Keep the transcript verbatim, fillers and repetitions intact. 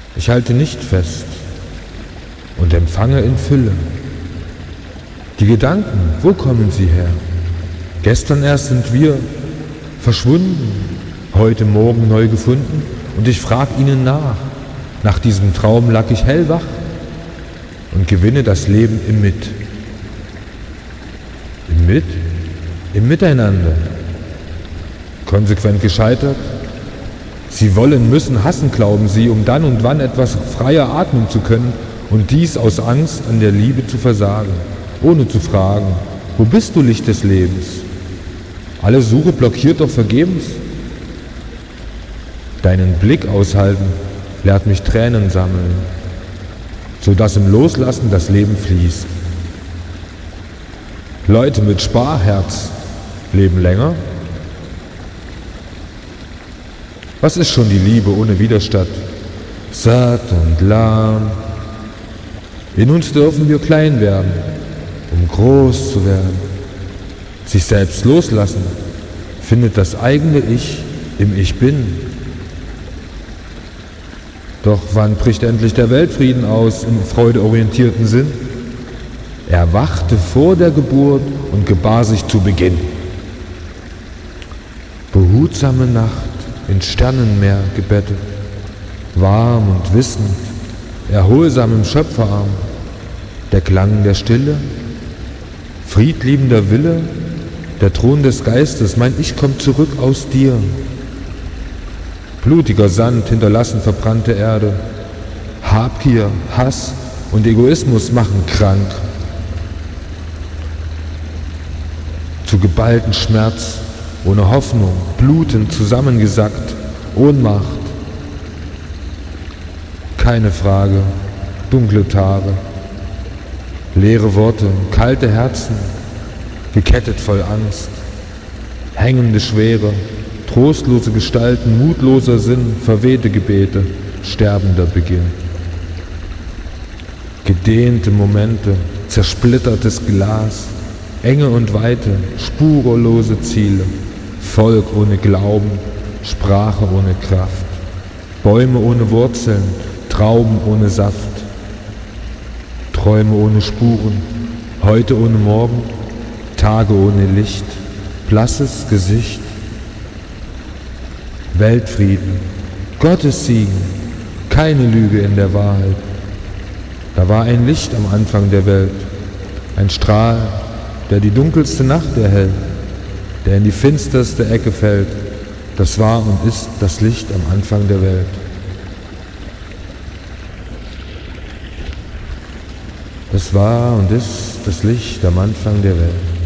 Ich halte nicht fest und empfange in Fülle. Die Gedanken, wo kommen sie her? Gestern erst sind wir verschwunden, heute Morgen neu gefunden, und ich frag ihnen nach. Nach diesem Traum lag ich hellwach und gewinne das Leben im Mit. Im Mit? Im Miteinander. Konsequent gescheitert? Sie wollen, müssen, hassen, glauben sie, um dann und wann etwas freier atmen zu können, und dies aus Angst, an der Liebe zu versagen, ohne zu fragen, wo bist du, Licht des Lebens? Alle Suche blockiert doch vergebens. Deinen Blick aushalten lehrt mich Tränen sammeln, so dass im Loslassen das Leben fließt. Leute mit Sparherz leben länger. Was ist schon die Liebe ohne Widerstand? Satt und lahm. In uns dürfen wir klein werden, um groß zu werden. Sich selbst loslassen findet das eigene Ich im Ich Bin. Doch wann bricht endlich der Weltfrieden aus im freudeorientierten Sinn? Er wachte vor der Geburt und gebar sich zu Beginn. Behutsame Nacht, in Sternenmeer gebettet, warm und wissend, erholsam im Schöpferarm, der Klang der Stille, friedliebender Wille, der Thron des Geistes, mein Ich kommt zurück aus dir. Blutiger Sand hinterlassen verbrannte Erde, Habgier, Hass und Egoismus machen krank. Zu geballten Schmerz, ohne Hoffnung, blutend zusammengesackt, Ohnmacht. Keine Frage, dunkle Tage, leere Worte, kalte Herzen, gekettet voll Angst, hängende Schwere, trostlose Gestalten, mutloser Sinn, verwehte Gebete, sterbender Beginn. Gedehnte Momente, zersplittertes Glas, Enge und Weite, spurlose Ziele, Volk ohne Glauben, Sprache ohne Kraft, Bäume ohne Wurzeln, Trauben ohne Saft, Träume ohne Spuren, heute ohne Morgen, Tage ohne Licht, blasses Gesicht, Weltfrieden, Gottes Siegen, keine Lüge in der Wahrheit. Da war ein Licht am Anfang der Welt, ein Strahl, der die dunkelste Nacht erhellt, der in die finsterste Ecke fällt. Das war und ist das Licht am Anfang der Welt. Das war und ist das Licht am Anfang der Welt.